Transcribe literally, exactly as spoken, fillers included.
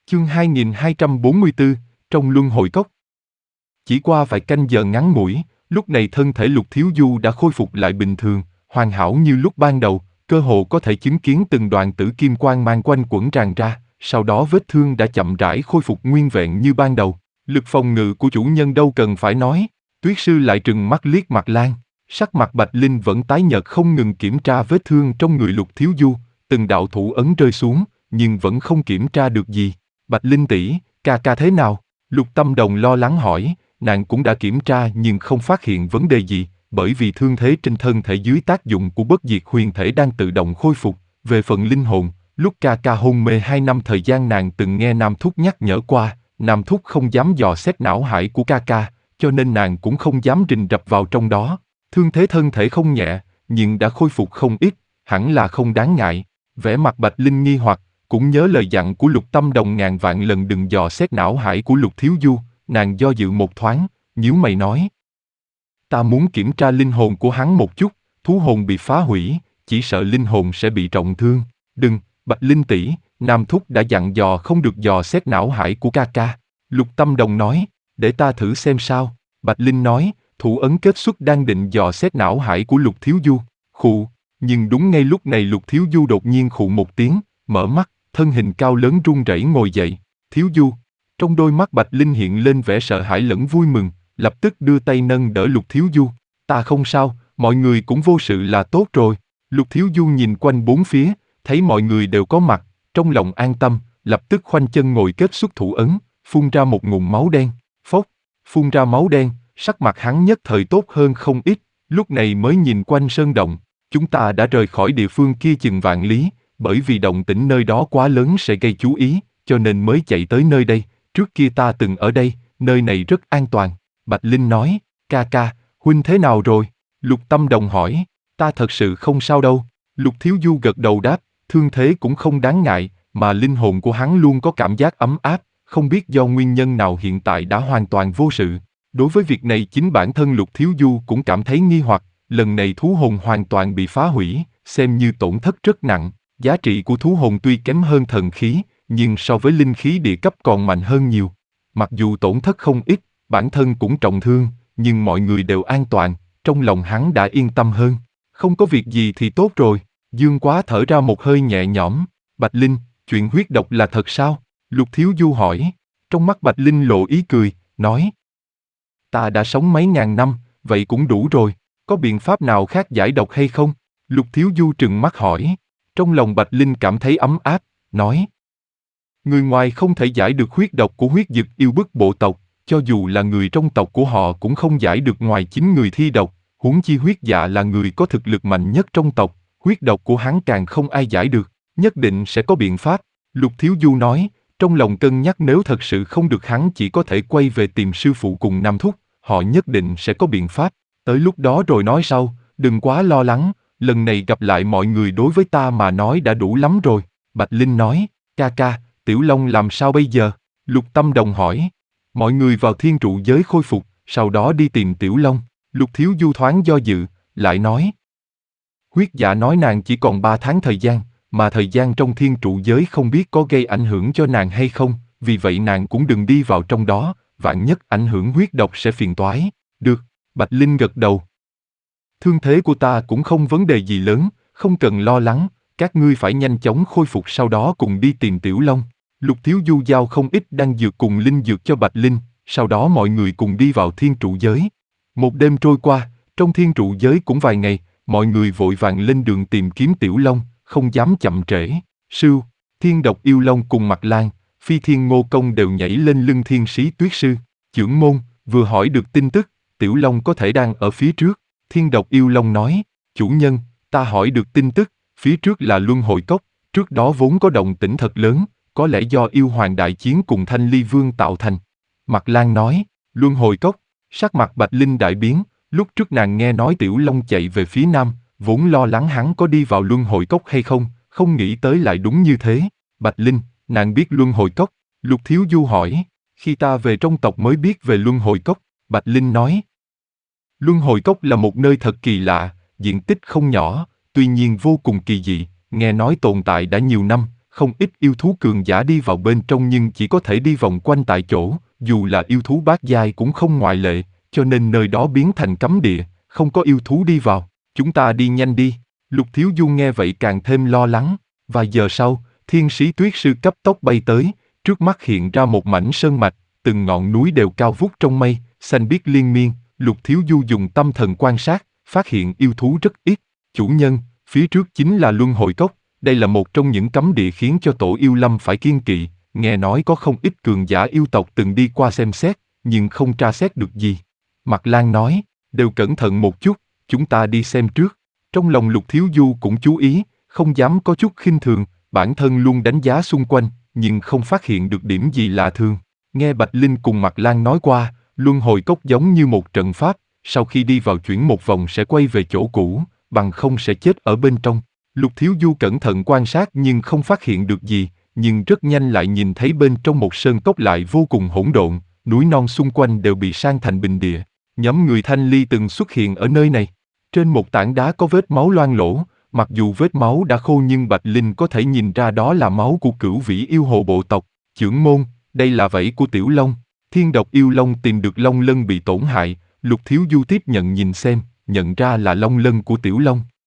Chương hai nghìn hai trăm bốn mươi tư, trong luân hồi cốc. Chỉ qua vài canh giờ ngắn ngủi, lúc này thân thể Lục Thiếu Du đã khôi phục lại bình thường, hoàn hảo như lúc ban đầu, cơ hồ có thể chứng kiến từng đoàn tử kim quang mang quanh quẩn tràn ra, sau đó vết thương đã chậm rãi khôi phục nguyên vẹn như ban đầu. Lực phòng ngự của chủ nhân đâu cần phải nói. Tuyết sư lại trừng mắt liếc Mạc Lan, sắc mặt Bạch Linh vẫn tái nhợt không ngừng kiểm tra vết thương trong người Lục Thiếu Du, từng đạo thủ ấn rơi xuống, nhưng vẫn không kiểm tra được gì. Bạch Linh tỷ, ca ca thế nào? Lục Tâm Đồng lo lắng hỏi, nàng cũng đã kiểm tra nhưng không phát hiện vấn đề gì, bởi vì thương thế trên thân thể dưới tác dụng của bất diệt huyền thể đang tự động khôi phục. Về phần linh hồn, lúc ca ca hôn mê hai năm thời gian nàng từng nghe Nam Thúc nhắc nhở qua, Nam Thúc không dám dò xét não hải của ca ca, cho nên nàng cũng không dám rình rập vào trong đó. Thương thế thân thể không nhẹ, nhưng đã khôi phục không ít, hẳn là không đáng ngại. Vẻ mặt Bạch Linh nghi hoặc, cũng nhớ lời dặn của Lục Tâm Đồng ngàn vạn lần đừng dò xét não hải của Lục Thiếu Du, nàng do dự một thoáng, nhíu mày nói. Ta muốn kiểm tra linh hồn của hắn một chút, thú hồn bị phá hủy, chỉ sợ linh hồn sẽ bị trọng thương. Đừng, Bạch Linh tỷ, Nam Thúc đã dặn dò không được dò xét não hải của ca ca. Lục Tâm Đồng nói, để ta thử xem sao. Bạch Linh nói, thủ ấn kết xuất đang định dò xét não hải của Lục Thiếu Du. Khụ, nhưng đúng ngay lúc này Lục Thiếu Du đột nhiên khụ một tiếng, mở mắt, thân hình cao lớn run rẩy ngồi dậy. Thiếu Du, trong đôi mắt Bạch Linh hiện lên vẻ sợ hãi lẫn vui mừng, lập tức đưa tay nâng đỡ Lục Thiếu Du. Ta không sao, mọi người cũng vô sự là tốt rồi. Lục Thiếu Du nhìn quanh bốn phía, thấy mọi người đều có mặt, trong lòng an tâm, lập tức khoanh chân ngồi kết xuất thủ ấn, phun ra một ngụm máu đen. Phốc, phun ra máu đen, sắc mặt hắn nhất thời tốt hơn không ít, lúc này mới nhìn quanh sơn động. Chúng ta đã rời khỏi địa phương kia chừng vạn lý, bởi vì động tĩnh nơi đó quá lớn sẽ gây chú ý, cho nên mới chạy tới nơi đây. Trước kia ta từng ở đây, nơi này rất an toàn. Bạch Linh nói, ca ca, huynh thế nào rồi? Lục Tâm Đồng hỏi, ta thật sự không sao đâu. Lục Thiếu Du gật đầu đáp, thương thế cũng không đáng ngại, mà linh hồn của hắn luôn có cảm giác ấm áp, không biết do nguyên nhân nào hiện tại đã hoàn toàn vô sự. Đối với việc này chính bản thân Lục Thiếu Du cũng cảm thấy nghi hoặc, lần này thú hồn hoàn toàn bị phá hủy, xem như tổn thất rất nặng. Giá trị của thú hồn tuy kém hơn thần khí, nhưng so với linh khí địa cấp còn mạnh hơn nhiều. Mặc dù tổn thất không ít, bản thân cũng trọng thương, nhưng mọi người đều an toàn, trong lòng hắn đã yên tâm hơn. Không có việc gì thì tốt rồi. Dương Quá thở ra một hơi nhẹ nhõm. Bạch Linh, chuyện huyết độc là thật sao? Lục Thiếu Du hỏi. Trong mắt Bạch Linh lộ ý cười, nói. Ta đã sống mấy ngàn năm, vậy cũng đủ rồi. Có biện pháp nào khác giải độc hay không? Lục Thiếu Du trừng mắt hỏi. Trong lòng Bạch Linh cảm thấy ấm áp, nói. Người ngoài không thể giải được huyết độc của huyết dực yêu bức bộ tộc, cho dù là người trong tộc của họ cũng không giải được ngoài chính người thi độc, huống chi huyết dạ là người có thực lực mạnh nhất trong tộc, huyết độc của hắn càng không ai giải được, nhất định sẽ có biện pháp. Lục Thiếu Du nói, trong lòng cân nhắc nếu thật sự không được hắn chỉ có thể quay về tìm sư phụ cùng Nam Thúc, họ nhất định sẽ có biện pháp, tới lúc đó rồi nói sau, đừng quá lo lắng, lần này gặp lại mọi người đối với ta mà nói đã đủ lắm rồi. Bạch Linh nói, ca ca, Tiểu Long làm sao bây giờ? Lục Tâm Đồng hỏi. Mọi người vào thiên trụ giới khôi phục, sau đó đi tìm Tiểu Long. Lục Thiếu Du thoáng do dự, lại nói. Huyết dạ nói nàng chỉ còn ba tháng thời gian, mà thời gian trong thiên trụ giới không biết có gây ảnh hưởng cho nàng hay không, vì vậy nàng cũng đừng đi vào trong đó, vạn nhất ảnh hưởng huyết độc sẽ phiền toái. Được, Bạch Linh gật đầu. Thương thế của ta cũng không vấn đề gì lớn, không cần lo lắng, các ngươi phải nhanh chóng khôi phục sau đó cùng đi tìm Tiểu Long. Lục Thiếu Du giao không ít đan dược cùng linh dược cho Bạch Linh, sau đó mọi người cùng đi vào thiên trụ giới. Một đêm trôi qua, trong thiên trụ giới cũng vài ngày, mọi người vội vàng lên đường tìm kiếm Tiểu Long, không dám chậm trễ. Sưu, Thiên Độc Yêu Long cùng Mạc Lan, Phi Thiên Ngô Công đều nhảy lên lưng Thiên Sĩ Tuyết Sư. Chưởng môn, vừa hỏi được tin tức, Tiểu Long có thể đang ở phía trước. Thiên Độc Yêu Long nói, chủ nhân, ta hỏi được tin tức, phía trước là Luân Hồi Cốc, trước đó vốn có động tĩnh thật lớn, có lẽ do yêu hoàng đại chiến cùng Thanh Ly Vương tạo thành. Mạc Lan nói, Luân Hồi Cốc, sắc mặt Bạch Linh đại biến, lúc trước nàng nghe nói Tiểu Long chạy về phía nam, vốn lo lắng hắn có đi vào Luân Hồi Cốc hay không, không nghĩ tới lại đúng như thế. Bạch Linh, nàng biết Luân Hồi Cốc? Lục Thiếu Du hỏi, khi ta về trong tộc mới biết về Luân Hồi Cốc. Bạch Linh nói, Luân Hồi Cốc là một nơi thật kỳ lạ, diện tích không nhỏ, tuy nhiên vô cùng kỳ dị, nghe nói tồn tại đã nhiều năm, không ít yêu thú cường giả đi vào bên trong nhưng chỉ có thể đi vòng quanh tại chỗ, dù là yêu thú bát giai cũng không ngoại lệ, cho nên nơi đó biến thành cấm địa, không có yêu thú đi vào. Chúng ta đi nhanh đi. Lục Thiếu Du nghe vậy càng thêm lo lắng. Vài giờ sau, thiên sĩ tuyết sư cấp tốc bay tới, trước mắt hiện ra một mảnh sơn mạch, từng ngọn núi đều cao vút trong mây, xanh biếc liên miên. Lục Thiếu Du dùng tâm thần quan sát, phát hiện yêu thú rất ít. Chủ nhân, phía trước chính là Luân Hồi Cốc, đây là một trong những cấm địa khiến cho tổ yêu lâm phải kiêng kỵ, nghe nói có không ít cường giả yêu tộc từng đi qua xem xét, nhưng không tra xét được gì. Mạc Lan nói, đều cẩn thận một chút, chúng ta đi xem trước. Trong lòng Lục Thiếu Du cũng chú ý, không dám có chút khinh thường, bản thân luôn đánh giá xung quanh, nhưng không phát hiện được điểm gì lạ thường. Nghe Bạch Linh cùng Mạc Lan nói qua, Luân Hồi Cốc giống như một trận pháp, sau khi đi vào chuyển một vòng sẽ quay về chỗ cũ, bằng không sẽ chết ở bên trong. Lục Thiếu Du cẩn thận quan sát nhưng không phát hiện được gì, nhưng rất nhanh lại nhìn thấy bên trong một sơn cốc lại vô cùng hỗn độn, núi non xung quanh đều bị san thành bình địa. Nhóm người Thanh Ly từng xuất hiện ở nơi này. Trên một tảng đá có vết máu loang lổ, mặc dù vết máu đã khô nhưng Bạch Linh có thể nhìn ra đó là máu của cửu vĩ yêu hồ bộ tộc. Chưởng môn, đây là vảy của Tiểu Long. Thiên độc yêu long tìm được long lân bị tổn hại, Lục Thiếu Du tiếp nhận nhìn xem, nhận ra là long lân của Tiểu Long.